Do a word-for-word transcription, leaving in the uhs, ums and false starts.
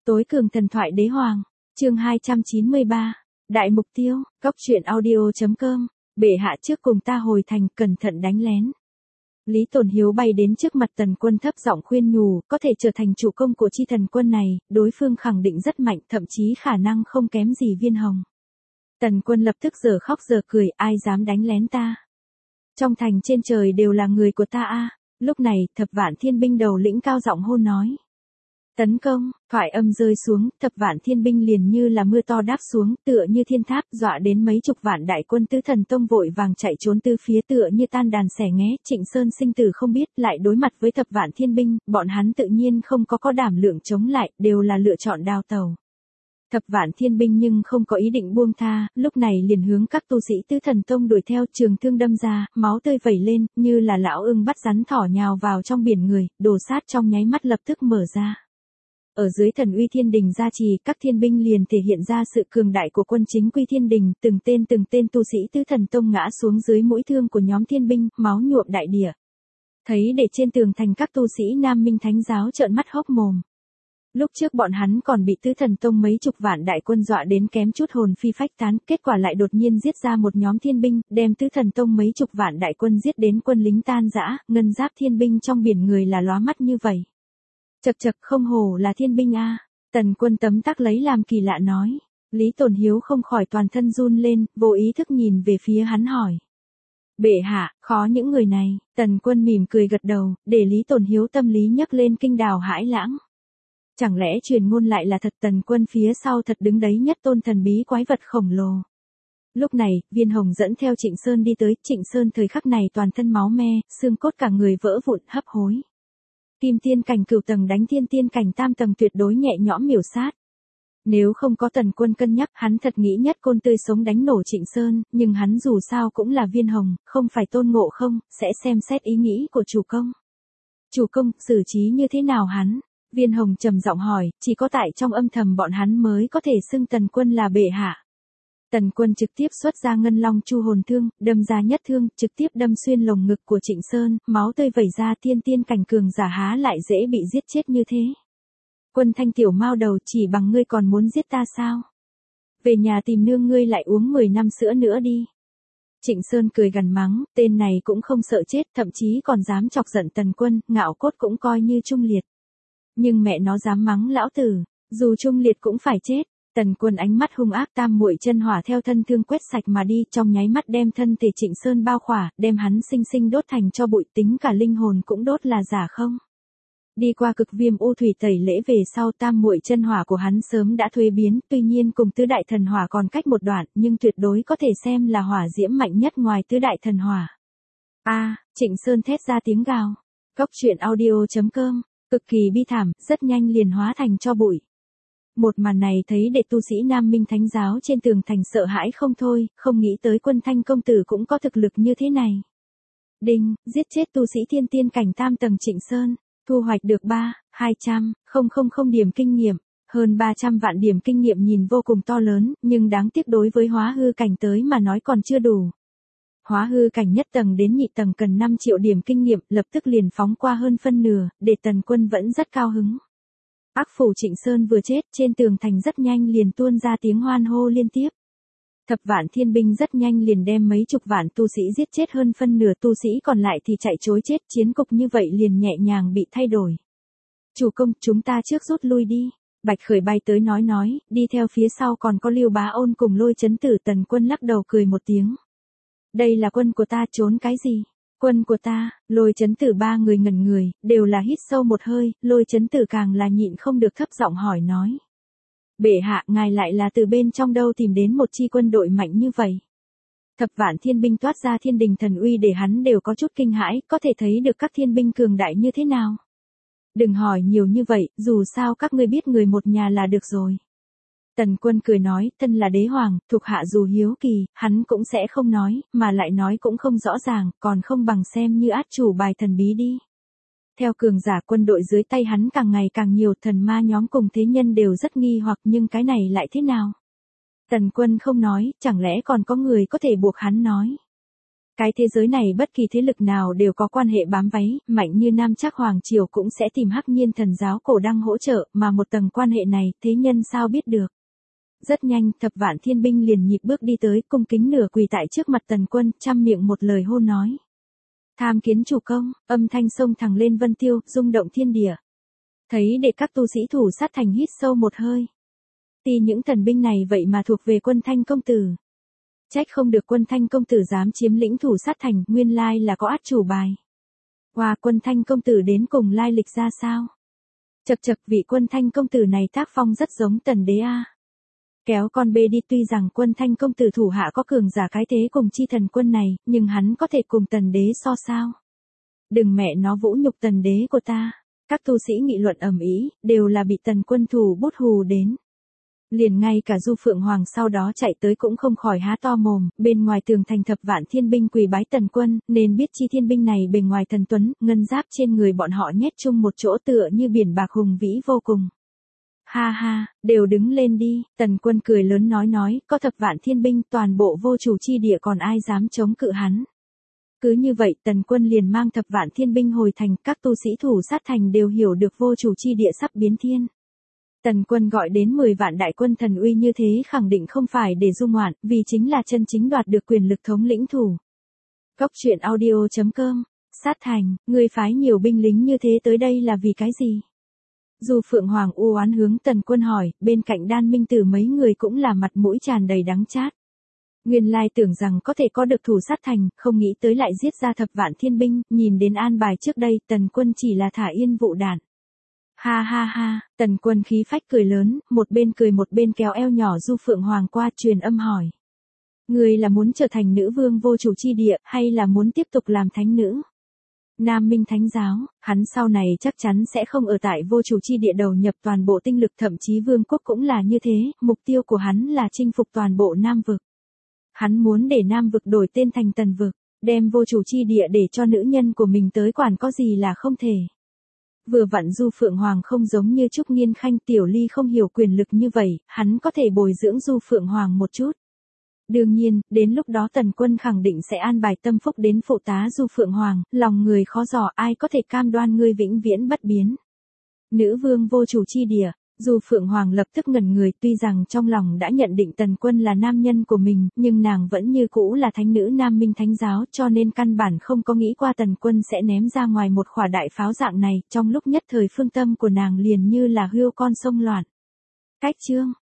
Tối cường thần thoại đế hoàng, chương hai trăm chín mươi ba, đại mục tiêu, góc truyện audio.com, bệ hạ trước cùng ta hồi thành, cẩn thận đánh lén. Lý Tồn Hiếu bay đến trước mặt Tần Quân thấp giọng khuyên nhủ, có thể trở thành chủ công của chi thần quân này, đối phương khẳng định rất mạnh, thậm chí khả năng không kém gì Viên Hồng. Tần Quân lập tức giờ khóc giờ cười, ai dám đánh lén ta? Trong thành trên trời đều là người của ta a. Lúc này, thập vạn thiên binh đầu lĩnh cao giọng hô nói. Tấn công, thoại âm rơi xuống, thập vạn thiên binh liền như là mưa to đáp xuống, tựa như thiên tháp, dọa đến mấy chục vạn đại quân tứ thần tông vội vàng chạy trốn từ phía tựa như tan đàn xẻ nghé. Trịnh Sơn sinh tử không biết, lại đối mặt với thập vạn thiên binh, bọn hắn tự nhiên không có có đảm lượng chống lại, đều là lựa chọn đào tàu. Thập vạn thiên binh nhưng không có ý định buông tha, lúc này liền hướng các tu sĩ tứ thần tông đuổi theo, trường thương đâm ra, máu tươi vẩy lên, như là lão ưng bắt rắn thỏ nhào vào trong biển người, đồ sát trong nháy mắt lập tức mở ra. Ở dưới thần uy thiên đình gia trì, các thiên binh liền thể hiện ra sự cường đại của quân chính quy thiên đình, từng tên từng tên tu sĩ tứ thần tông ngã xuống dưới mũi thương của nhóm thiên binh, máu nhuộm đại địa. Thấy để trên tường thành các tu sĩ Nam Minh Thánh giáo trợn mắt hốc mồm. Lúc trước bọn hắn còn bị tứ thần tông mấy chục vạn đại quân dọa đến kém chút hồn phi phách tán, kết quả lại đột nhiên giết ra một nhóm thiên binh, đem tứ thần tông mấy chục vạn đại quân giết đến quân lính tan rã, ngân giáp thiên binh trong biển người là lóa mắt như vậy. Chật chật, không hổ là thiên binh a. Tần Quân tấm tắc lấy làm kỳ lạ nói. Lý Tồn Hiếu không khỏi toàn thân run lên, vô ý thức nhìn về phía hắn hỏi. Bệ hạ, khó những người này. Tần Quân mỉm cười gật đầu, để Lý Tồn Hiếu tâm lý nhấc lên kinh đào hãi lãng. Chẳng lẽ truyền ngôn lại là thật? Tần Quân phía sau thật đứng đấy nhất tôn thần bí quái vật khổng lồ. Lúc này, Viên Hồng dẫn theo Trịnh Sơn đi tới, Trịnh Sơn thời khắc này toàn thân máu me, xương cốt cả người vỡ vụn, hấp hối. Kim tiên cảnh cửu tầng đánh thiên tiên cảnh tam tầng tuyệt đối nhẹ nhõm miểu sát. Nếu không có Tần Quân cân nhắc, hắn thật nghĩ nhất côn tươi sống đánh nổ Trịnh Sơn, nhưng hắn dù sao cũng là Viên Hồng, không phải Tôn Ngộ Không, sẽ xem xét ý nghĩ của chủ công. Chủ công, xử trí như thế nào hắn? Viên Hồng trầm giọng hỏi, chỉ có tại trong âm thầm bọn hắn mới có thể xưng Tần Quân là bệ hạ. Tần Quân trực tiếp xuất ra ngân long chu hồn thương, đâm ra nhất thương, trực tiếp đâm xuyên lồng ngực của Trịnh Sơn, máu tươi vẩy ra, tiên tiên cảnh cường giả há lại dễ bị giết chết như thế. Quân Thanh tiểu mao đầu, chỉ bằng ngươi còn muốn giết ta sao? Về nhà tìm nương ngươi lại uống mười năm sữa nữa đi. Trịnh Sơn cười gằn mắng, tên này cũng không sợ chết, thậm chí còn dám chọc giận Tần Quân, ngạo cốt cũng coi như trung liệt. Nhưng mẹ nó dám mắng lão tử, dù trung liệt cũng phải chết. Tần Quân ánh mắt hung ác, tam muội chân hỏa theo thân thương quét sạch mà đi, trong nháy mắt đem thân thể Trịnh Sơn bao khỏa, đem hắn sinh sinh đốt thành cho bụi, tính cả linh hồn cũng đốt là giả không. Đi qua cực viêm u thủy tẩy lễ về sau, tam muội chân hỏa của hắn sớm đã thuế biến, tuy nhiên cùng tứ đại thần hỏa còn cách một đoạn, nhưng tuyệt đối có thể xem là hỏa diễm mạnh nhất ngoài tứ đại thần hỏa. A, Trịnh Sơn thét ra tiếng gào. Góc truyện audio.com, cực kỳ bi thảm, rất nhanh liền hóa thành cho bụi. Một màn này thấy đệ tu sĩ Nam Minh Thánh giáo trên tường thành sợ hãi không thôi, không nghĩ tới Quân Thanh công tử cũng có thực lực như thế này. Đinh, giết chết tu sĩ thiên tiên cảnh tam tầng Trịnh Sơn, thu hoạch được ba, hai trăm, không không không điểm kinh nghiệm, hơn ba trăm vạn điểm kinh nghiệm nhìn vô cùng to lớn, nhưng đáng tiếc đối với hóa hư cảnh tới mà nói còn chưa đủ. Hóa hư cảnh nhất tầng đến nhị tầng cần năm triệu điểm kinh nghiệm, lập tức liền phóng qua hơn phân nửa, để Tần Quân vẫn rất cao hứng. Ác phủ Trịnh Sơn vừa chết, trên tường thành rất nhanh liền tuôn ra tiếng hoan hô liên tiếp. Thập vạn thiên binh rất nhanh liền đem mấy chục vạn tu sĩ giết chết, hơn phân nửa tu sĩ còn lại thì chạy trối chết, chiến cục như vậy liền nhẹ nhàng bị thay đổi. Chủ công, chúng ta trước rút lui đi. Bạch Khởi bay tới nói nói, đi theo phía sau còn có Lưu Bá Ôn cùng Lôi Chấn Tử. Tần Quân lắc đầu cười một tiếng. Đây là quân của ta, trốn cái gì? Quân của ta, Lôi Chấn Tử ba người ngẩn người, đều là hít sâu một hơi, Lôi Chấn Tử càng là nhịn không được thấp giọng hỏi nói. Bệ hạ, ngài lại là từ bên trong đâu tìm đến một chi quân đội mạnh như vậy? Thập vạn thiên binh toát ra thiên đình thần uy để hắn đều có chút kinh hãi, có thể thấy được các thiên binh cường đại như thế nào. Đừng hỏi nhiều như vậy, dù sao các ngươi biết người một nhà là được rồi. Tần Quân cười nói, thân là đế hoàng, thuộc hạ dù hiếu kỳ, hắn cũng sẽ không nói, mà lại nói cũng không rõ ràng, còn không bằng xem như át chủ bài thần bí đi. Theo cường giả quân đội dưới tay hắn càng ngày càng nhiều, thần ma nhóm cùng thế nhân đều rất nghi hoặc, nhưng cái này lại thế nào? Tần Quân không nói, chẳng lẽ còn có người có thể buộc hắn nói? Cái thế giới này bất kỳ thế lực nào đều có quan hệ bám váy, mạnh như Nam Trác Hoàng Triều cũng sẽ tìm Hắc Nhiên thần giáo cổ đăng hỗ trợ, mà một tầng quan hệ này, thế nhân sao biết được. Rất nhanh, thập vạn thiên binh liền nhịp bước đi tới, cung kính nửa quỳ tại trước mặt Tần Quân, trăm miệng một lời hôn nói. Tham kiến chủ công, âm thanh sông thẳng lên vân tiêu, rung động thiên địa. Thấy để các tu sĩ thủ sát thành hít sâu một hơi. Ti những thần binh này vậy mà thuộc về Quân Thanh công tử. Trách không được Quân Thanh công tử dám chiếm lĩnh thủ sát thành, nguyên lai là có át chủ bài. Qua Quân Thanh công tử đến cùng lai lịch ra sao? Chậc chậc, vị Quân Thanh công tử này tác phong rất giống Tần đế a. Kéo con bê đi, tuy rằng Quân Thanh công tử thủ hạ có cường giả cái thế cùng chi thần quân này, nhưng hắn có thể cùng Tần đế so sao? Đừng mẹ nó vũ nhục Tần đế của ta. Các tu sĩ nghị luận ầm ĩ, đều là bị Tần Quân thủ bút hù đến. Liền ngay cả Du Phượng Hoàng sau đó chạy tới cũng không khỏi há to mồm, bên ngoài tường thành thập vạn thiên binh quỳ bái Tần Quân, nên biết chi thiên binh này bề ngoài thần tuấn, ngân giáp trên người bọn họ nhét chung một chỗ tựa như biển bạc hùng vĩ vô cùng. Ha ha, đều đứng lên đi, Tần Quân cười lớn nói nói, có thập vạn thiên binh, toàn bộ vô chủ chi địa còn ai dám chống cự hắn. Cứ như vậy Tần Quân liền mang thập vạn thiên binh hồi thành, các tu sĩ thủ sát thành đều hiểu được vô chủ chi địa sắp biến thiên. Tần Quân gọi đến mười vạn đại quân thần uy như thế khẳng định không phải để du ngoạn, vì chính là chân chính đoạt được quyền lực thống lĩnh thủ. Cốc truyện audio chấm com, sát thành, người phái nhiều binh lính như thế tới đây là vì cái gì? Du Phượng Hoàng u oán hướng Tần Quân hỏi, bên cạnh Đan Minh Tử mấy người cũng là mặt mũi tràn đầy đắng chát. Nguyên lai tưởng rằng có thể có được thủ sát thành, không nghĩ tới lại giết ra thập vạn thiên binh, nhìn đến an bài trước đây, Tần Quân chỉ là thả yên vụ đạn. Ha ha ha, Tần Quân khí phách cười lớn, một bên cười một bên kéo eo nhỏ Du Phượng Hoàng qua truyền âm hỏi. Người là muốn trở thành nữ vương vô chủ chi địa, hay là muốn tiếp tục làm thánh nữ? Nam Minh Thánh giáo, hắn sau này chắc chắn sẽ không ở tại vô chủ chi địa đầu nhập toàn bộ tinh lực, thậm chí vương quốc cũng là như thế, mục tiêu của hắn là chinh phục toàn bộ Nam vực. Hắn muốn để Nam vực đổi tên thành Tần vực, đem vô chủ chi địa để cho nữ nhân của mình tới quản có gì là không thể. Vừa vặn Du Phượng Hoàng không giống như Trúc Nghiên Khanh, Tiểu Ly không hiểu quyền lực như vậy, hắn có thể bồi dưỡng Du Phượng Hoàng một chút. Đương nhiên, đến lúc đó Tần Quân khẳng định sẽ an bài tâm phúc đến phụ tá Du Phượng Hoàng, lòng người khó dò, ai có thể cam đoan ngươi vĩnh viễn bất biến. Nữ vương vô chủ chi địa, Du Phượng Hoàng lập tức ngẩn người, tuy rằng trong lòng đã nhận định Tần Quân là nam nhân của mình, nhưng nàng vẫn như cũ là thánh nữ Nam Minh Thánh giáo, cho nên căn bản không có nghĩ qua Tần Quân sẽ ném ra ngoài một khỏa đại pháo dạng này, trong lúc nhất thời phương tâm của nàng liền như là hươu con sông loạn. Cách chương